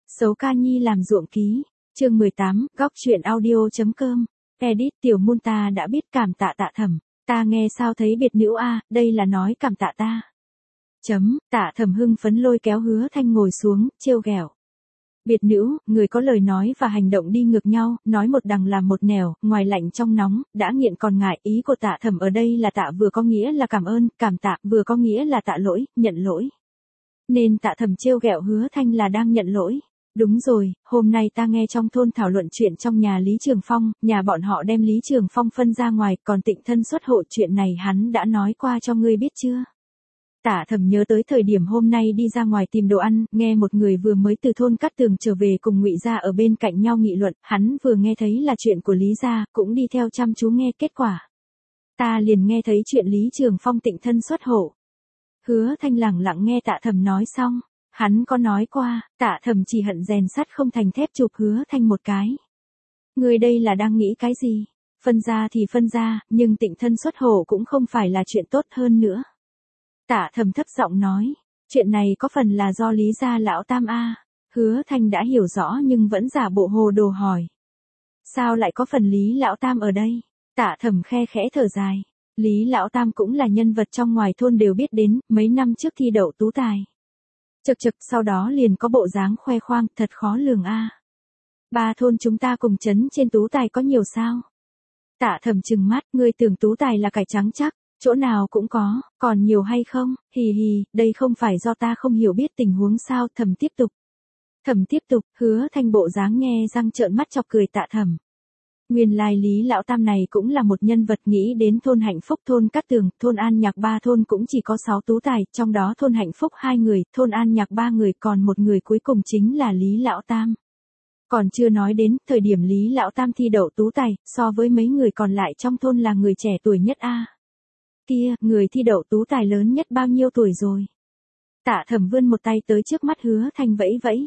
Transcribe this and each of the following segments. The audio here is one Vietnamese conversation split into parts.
Sấu ca nhi làm ruộng ký, chương 18, góc truyện audio.com, edit tiểu môn ta đã biết cảm tạ Tạ Thẩm, ta nghe sao thấy biệt nữ a, đây là nói cảm tạ ta. Tạ Thẩm hưng phấn lôi kéo Hứa Thanh ngồi xuống, trêu ghẹo. Biệt nữ, người có lời nói và hành động đi ngược nhau, nói một đằng làm một nẻo, ngoài lạnh trong nóng, đã nghiện còn ngại, ý của Tạ Thẩm ở đây là tạ vừa có nghĩa là cảm ơn, cảm tạ, vừa có nghĩa là tạ lỗi, nhận lỗi. Nên Tạ Thẩm trêu ghẹo Hứa Thanh là đang nhận lỗi. Đúng rồi, hôm nay ta nghe trong thôn thảo luận chuyện trong nhà Lý Trường Phong, nhà bọn họ đem Lý Trường Phong phân ra ngoài, còn Tịnh thân xuất hộ chuyện này hắn đã nói qua cho ngươi biết chưa? Tạ Thẩm nhớ tới thời điểm hôm nay đi ra ngoài tìm đồ ăn, nghe một người vừa mới từ thôn Cát Tường trở về cùng Ngụy gia ở bên cạnh nhau nghị luận, hắn vừa nghe thấy là chuyện của Lý gia, cũng đi theo chăm chú nghe kết quả. Ta liền nghe thấy chuyện Lý Trường Phong Tịnh thân xuất hộ. Hứa Thanh lẳng lặng nghe Tạ Thẩm nói xong. Hắn có nói qua, Tạ Thẩm chỉ hận rèn sắt không thành thép chụp Hứa Thanh một cái. Người đây là đang nghĩ cái gì? Phân ra thì phân ra, nhưng Tịnh thân xuất hộ cũng không phải là chuyện tốt hơn nữa. Tạ Thẩm thấp giọng nói, chuyện này có phần là do Lý gia lão tam a. Hứa Thanh đã hiểu rõ nhưng vẫn giả bộ hồ đồ hỏi. Sao lại có phần Lý lão tam ở đây? Tạ Thẩm khe khẽ thở dài. Lý lão tam cũng là nhân vật trong ngoài thôn đều biết đến, mấy năm trước thi đậu tú tài. Chực sau đó liền có bộ dáng khoe khoang, thật khó lường a. Ba thôn chúng ta cùng chấn trên tú tài có nhiều sao? Tạ Thẩm trừng mắt, ngươi tưởng tú tài là cải trắng chắc, chỗ nào cũng có, còn nhiều hay không? Hì hì, đây không phải do ta không hiểu biết tình huống sao? Thẩm tiếp tục, Hứa Thanh bộ dáng nghe răng trợn mắt chọc cười Tạ Thẩm. Nguyên lai Lý lão tam này cũng là một nhân vật, nghĩ đến thôn Hạnh Phúc, thôn Cát Tường, thôn An Nhạc ba thôn cũng chỉ có 6 tú tài, trong đó thôn Hạnh Phúc 2 người, thôn An Nhạc 3 người, còn một người cuối cùng chính là Lý lão tam. Còn chưa nói đến, thời điểm Lý lão tam thi đậu tú tài, so với mấy người còn lại trong thôn là người trẻ tuổi nhất a. Kia, người thi đậu tú tài lớn nhất bao nhiêu tuổi rồi? Tạ Thẩm vươn một tay tới trước mắt Hứa Thanh vẫy vẫy.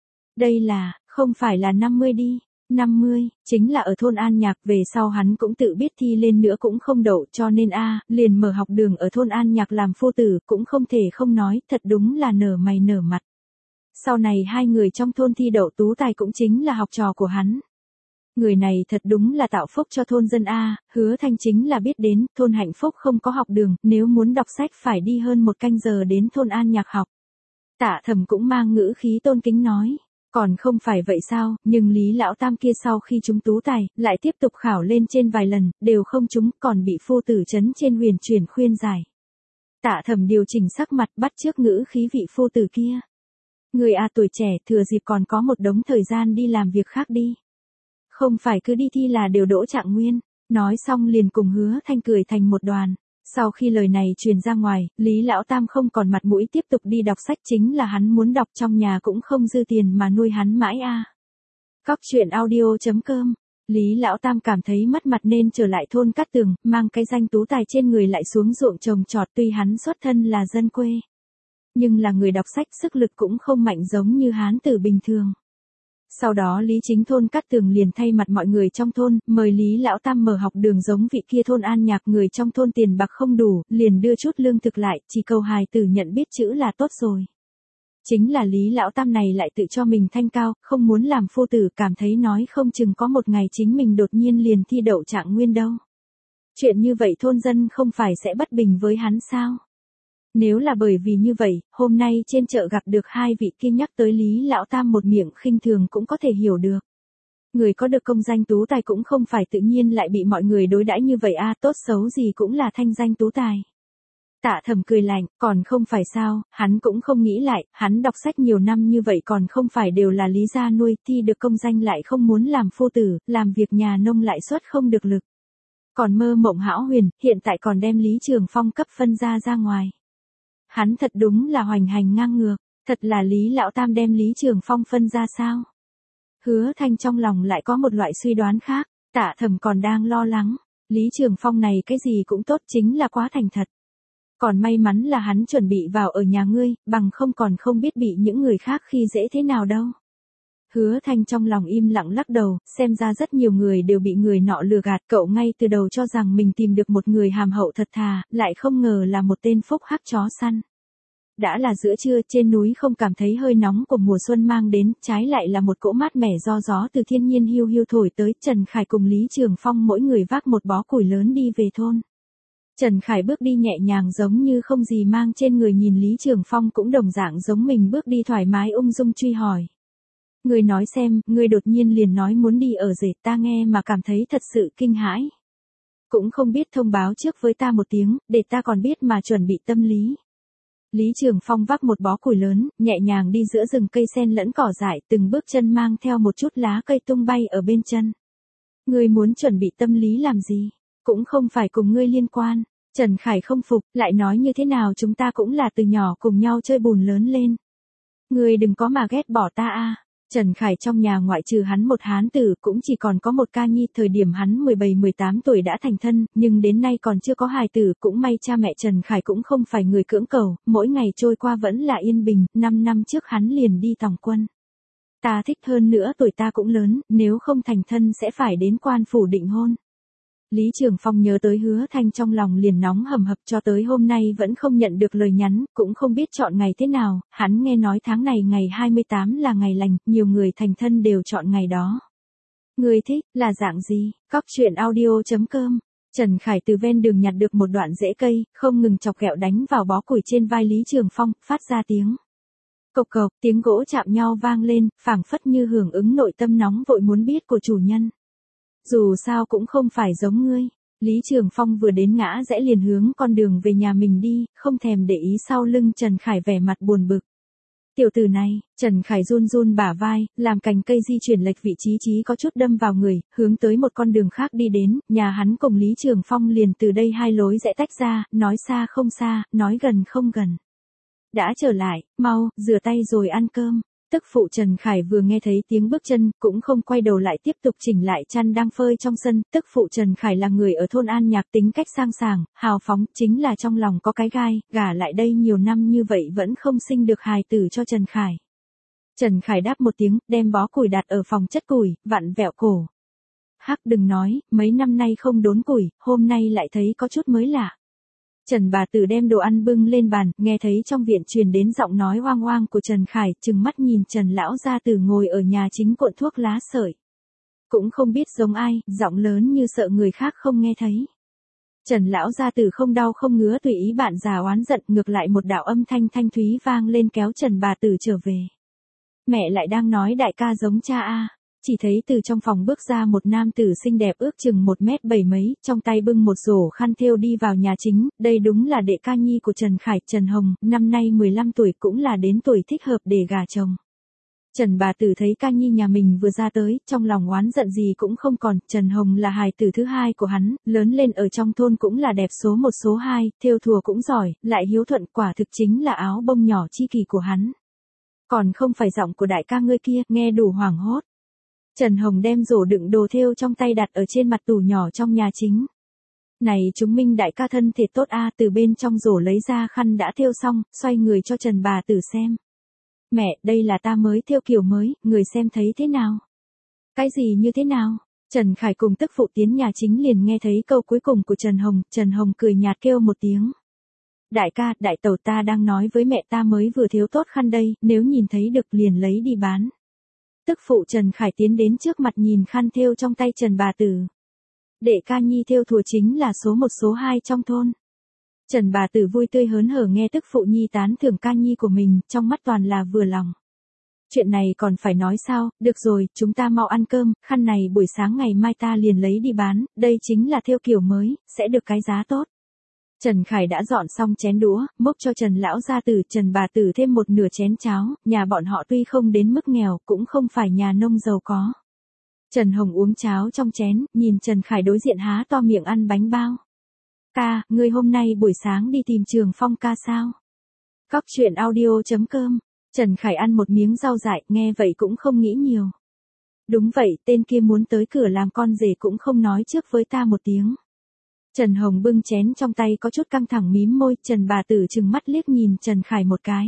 Đây là, không phải là 50 đi. 50, chính là ở thôn An Nhạc, về sau hắn cũng tự biết thi lên nữa cũng không đậu, cho nên liền mở học đường ở thôn An Nhạc làm phu tử, cũng không thể không nói, thật đúng là nở mày nở mặt. Sau này 2 người trong thôn thi đậu tú tài cũng chính là học trò của hắn. Người này thật đúng là tạo phúc cho thôn dân a. Hứa Thanh chính là biết đến, thôn Hạnh Phúc không có học đường, nếu muốn đọc sách phải đi hơn 1 canh giờ đến thôn An Nhạc học. Tạ Thẩm cũng mang ngữ khí tôn kính nói. Còn không phải vậy sao, nhưng Lý lão tam kia sau khi trúng tú tài, lại tiếp tục khảo lên trên vài lần, đều không trúng, còn bị phu tử trấn trên huyền chuyển khuyên giải. Tạ Thẩm điều chỉnh sắc mặt, bắt chước ngữ khí vị phu tử kia. Người tuổi trẻ, thừa dịp còn có một đống thời gian đi làm việc khác đi. Không phải cứ đi thi là đều đỗ trạng nguyên. Nói xong liền cùng Hứa Thanh cười thành một đoàn. Sau khi lời này truyền ra ngoài, Lý lão tam không còn mặt mũi tiếp tục đi đọc sách, chính là hắn muốn đọc, trong nhà cũng không dư tiền mà nuôi hắn mãi a. Góc truyện audio.com. Lý lão tam cảm thấy mất mặt nên trở lại thôn Cát Tường, mang cái danh tú tài trên người lại xuống ruộng trồng trọt, tuy hắn xuất thân là dân quê, nhưng là người đọc sách, sức lực cũng không mạnh giống như hán tử bình thường. Sau đó Lý chính thôn Cát Tường liền thay mặt mọi người trong thôn, mời Lý lão tam mở học đường giống vị kia thôn An Nhạc, người trong thôn tiền bạc không đủ, liền đưa chút lương thực lại, chỉ cầu hài tử nhận biết chữ là tốt rồi. Chính là Lý lão tam này lại tự cho mình thanh cao, không muốn làm phu tử, cảm thấy nói không chừng có một ngày chính mình đột nhiên liền thi đậu trạng nguyên đâu. Chuyện như vậy thôn dân không phải sẽ bất bình với hắn sao? Nếu là bởi vì như vậy, hôm nay trên chợ gặp được 2 vị kia nhắc tới Lý lão tam một miệng khinh thường cũng có thể hiểu được. Người có được công danh tú tài cũng không phải tự nhiên lại bị mọi người đối đãi như vậy a, tốt xấu gì cũng là thanh danh tú tài. Tạ Thẩm cười lạnh, còn không phải sao, hắn cũng không nghĩ lại, hắn đọc sách nhiều năm như vậy còn không phải đều là Lý gia nuôi, thi được công danh lại không muốn làm phu tử, làm việc nhà nông lại xuất không được lực. Còn mơ mộng hão huyền, hiện tại còn đem Lý Trường Phong cấp phân ra ngoài. Hắn thật đúng là hoành hành ngang ngược, thật là Lý lão tam đem Lý Trường Phong phân ra sao? Hứa Thanh trong lòng lại có một loại suy đoán khác, Tạ Thẩm còn đang lo lắng, Lý Trường Phong này cái gì cũng tốt, chính là quá thành thật. Còn may mắn là hắn chuẩn bị vào ở nhà ngươi, bằng không còn không biết bị những người khác khi dễ thế nào đâu. Hứa Thanh trong lòng im lặng lắc đầu, xem ra rất nhiều người đều bị người nọ lừa gạt, cậu ngay từ đầu cho rằng mình tìm được một người hàm hậu thật thà, lại không ngờ là một tên phúc hắc chó săn. Đã là giữa trưa, trên núi không cảm thấy hơi nóng của mùa xuân mang đến, trái lại là một cỗ mát mẻ do gió từ thiên nhiên hiu hiu thổi tới. Trần Khải cùng Lý Trường Phong mỗi người vác một bó củi lớn đi về thôn. Trần Khải bước đi nhẹ nhàng giống như không gì mang trên người, nhìn Lý Trường Phong cũng đồng dạng giống mình bước đi thoải mái ung dung, truy hỏi. Người nói xem, người đột nhiên liền nói muốn đi ở rể, ta nghe mà cảm thấy thật sự kinh hãi. Cũng không biết thông báo trước với ta một tiếng, để ta còn biết mà chuẩn bị tâm lý. Lý Trường Phong vác một bó củi lớn, nhẹ nhàng đi giữa rừng cây sen lẫn cỏ dại, từng bước chân mang theo một chút lá cây tung bay ở bên chân. Ngươi muốn chuẩn bị tâm lý làm gì? Cũng không phải cùng ngươi liên quan. Trần Khải không phục, lại nói như thế nào chúng ta cũng là từ nhỏ cùng nhau chơi bùn lớn lên. Ngươi đừng có mà ghét bỏ ta a. Trần Khải trong nhà ngoại trừ hắn một hán tử cũng chỉ còn có một ca nhi, thời điểm hắn 17-18 tuổi đã thành thân, nhưng đến nay còn chưa có hài tử, cũng may cha mẹ Trần Khải cũng không phải người cưỡng cầu, mỗi ngày trôi qua vẫn là yên bình, 5 năm trước hắn liền đi tòng quân. Ta thích, hơn nữa tuổi ta cũng lớn, nếu không thành thân sẽ phải đến quan phủ định hôn. Lý Trường Phong nhớ tới Hứa Thanh trong lòng liền nóng hầm hập, cho tới hôm nay vẫn không nhận được lời nhắn, cũng không biết chọn ngày thế nào, hắn nghe nói tháng này ngày 28 là ngày lành, nhiều người thành thân đều chọn ngày đó. Người thích, là dạng gì? Cóc truyện audio.com. Trần Khải từ ven đường nhặt được một đoạn rễ cây, không ngừng chọc ghẹo đánh vào bó củi trên vai Lý Trường Phong, phát ra tiếng cộc cộc, tiếng gỗ chạm nhau vang lên, phảng phất như hưởng ứng nội tâm nóng vội muốn biết của chủ nhân. Dù sao cũng không phải giống ngươi. Lý Trường Phong vừa đến ngã rẽ liền hướng con đường về nhà mình đi, không thèm để ý sau lưng Trần Khải vẻ mặt buồn bực. Tiểu tử này, Trần Khải run run bả vai, làm cành cây di chuyển lệch vị trí chí có chút đâm vào người, hướng tới một con đường khác đi đến, nhà hắn cùng Lý Trường Phong liền từ đây hai lối rẽ tách ra, nói xa không xa, nói gần không gần. Đã trở lại, mau, rửa tay rồi ăn cơm. Tức phụ Trần Khải vừa nghe thấy tiếng bước chân, cũng không quay đầu lại tiếp tục chỉnh lại chăn đang phơi trong sân. Tức phụ Trần Khải là người ở thôn An Nhạc, tính cách sang sảng, hào phóng, chính là trong lòng có cái gai, gả lại đây nhiều năm như vậy vẫn không sinh được hài tử cho Trần Khải. Trần Khải đáp một tiếng, đem bó củi đặt ở phòng chất củi, vặn vẹo cổ. Hắc đừng nói, mấy năm nay không đốn củi, hôm nay lại thấy có chút mới lạ. Trần bà tử đem đồ ăn bưng lên bàn, nghe thấy trong viện truyền đến giọng nói oang oang của Trần Khải, trừng mắt nhìn Trần lão gia tử ngồi ở nhà chính cuộn thuốc lá sợi. Cũng không biết giống ai, giọng lớn như sợ người khác không nghe thấy. Trần lão gia tử không đau không ngứa tùy ý bạn già oán giận, ngược lại một đạo âm thanh thanh thúy vang lên kéo Trần bà tử trở về. Mẹ lại đang nói đại ca giống cha a. Chỉ thấy từ trong phòng bước ra một nam tử xinh đẹp ước chừng 1m7 mấy, trong tay bưng một rổ khăn thêu đi vào nhà chính, đây đúng là đệ ca nhi của Trần Khải, Trần Hồng, năm nay 15 tuổi cũng là đến tuổi thích hợp để gả chồng. Trần bà tử thấy ca nhi nhà mình vừa ra tới, trong lòng oán giận gì cũng không còn, Trần Hồng là hài tử thứ hai của hắn, lớn lên ở trong thôn cũng là đẹp số 1 số 2, thêu thùa cũng giỏi, lại hiếu thuận, quả thực chính là áo bông nhỏ chi kỷ của hắn. Còn không phải giọng của đại ca ngươi kia, nghe đủ hoảng hốt. Trần Hồng đem rổ đựng đồ thêu trong tay đặt ở trên mặt tủ nhỏ trong nhà chính. Này chúng minh đại ca thân thể tốt a, từ bên trong rổ lấy ra khăn đã thêu xong, xoay người cho Trần bà tử xem. Mẹ, đây là ta mới thêu kiểu mới, người xem thấy thế nào? Cái gì như thế nào? Trần Khải cùng tức phụ tiến nhà chính liền nghe thấy câu cuối cùng của Trần Hồng cười nhạt kêu một tiếng. Đại ca, đại tẩu ta đang nói với mẹ ta mới vừa thêu tốt khăn đây, nếu nhìn thấy được liền lấy đi bán. Tức phụ Trần Khải tiến đến trước mặt nhìn khăn thêu trong tay Trần bà tử. Đệ ca nhi thêu thùa chính là số 1 số 2 trong thôn. Trần bà tử vui tươi hớn hở nghe tức phụ nhi tán thưởng ca nhi của mình, trong mắt toàn là vừa lòng. Chuyện này còn phải nói sao, được rồi, chúng ta mau ăn cơm, khăn này buổi sáng ngày mai ta liền lấy đi bán, đây chính là thêu kiểu mới, sẽ được cái giá tốt. Trần Khải đã dọn xong chén đũa, múc cho Trần lão gia tử, Trần bà tử thêm một nửa chén cháo, nhà bọn họ tuy không đến mức nghèo, cũng không phải nhà nông giàu có. Trần Hồng uống cháo trong chén, nhìn Trần Khải đối diện há to miệng ăn bánh bao. Ca, ngươi hôm nay buổi sáng đi tìm Trường Phong ca sao? Cóc truyện audio.com. Trần Khải ăn một miếng rau dại, nghe vậy cũng không nghĩ nhiều. Đúng vậy, tên kia muốn tới cửa làm con rể cũng không nói trước với ta một tiếng. Trần Hồng bưng chén trong tay có chút căng thẳng mím môi, Trần bà tử trừng mắt liếc nhìn Trần Khải một cái.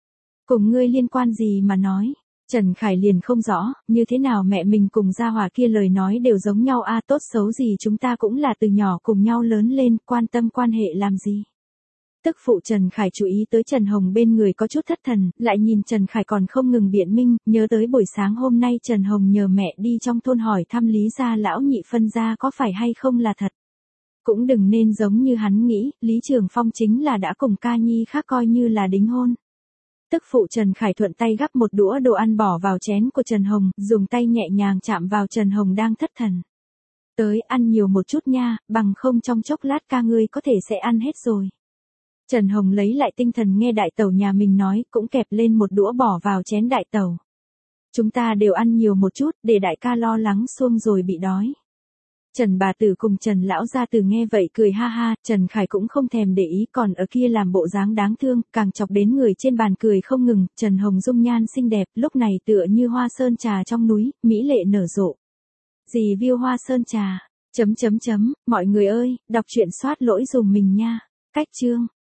Cùng ngươi liên quan gì mà nói? Trần Khải liền không rõ, như thế nào mẹ mình cùng gia hỏa kia lời nói đều giống nhau a, tốt xấu gì chúng ta cũng là từ nhỏ cùng nhau lớn lên, quan tâm quan hệ làm gì? Tức phụ Trần Khải chú ý tới Trần Hồng bên người có chút thất thần, lại nhìn Trần Khải còn không ngừng biện minh, nhớ tới buổi sáng hôm nay Trần Hồng nhờ mẹ đi trong thôn hỏi thăm Lý gia lão nhị phân gia có phải hay không là thật. Cũng đừng nên giống như hắn nghĩ, Lý Trường Phong chính là đã cùng ca nhi khác coi như là đính hôn. Tức phụ Trần Khải thuận tay gắp một đũa đồ ăn bỏ vào chén của Trần Hồng, dùng tay nhẹ nhàng chạm vào Trần Hồng đang thất thần. Tới ăn nhiều một chút nha, bằng không trong chốc lát ca ngươi có thể sẽ ăn hết rồi. Trần Hồng lấy lại tinh thần nghe đại tẩu nhà mình nói, cũng kẹp lên một đũa bỏ vào chén đại tẩu. Chúng ta đều ăn nhiều một chút, để đại ca lo lắng xuông rồi bị đói. Trần bà tử cùng Trần lão gia tử nghe vậy cười ha ha, Trần Khải cũng không thèm để ý, còn ở kia làm bộ dáng đáng thương, càng chọc đến người trên bàn cười không ngừng. Trần Hồng dung nhan xinh đẹp, lúc này tựa như hoa sơn trà trong núi, mỹ lệ nở rộ. Gì view hoa sơn trà, mọi người ơi, đọc truyện soát lỗi dùm mình nha. Cách chương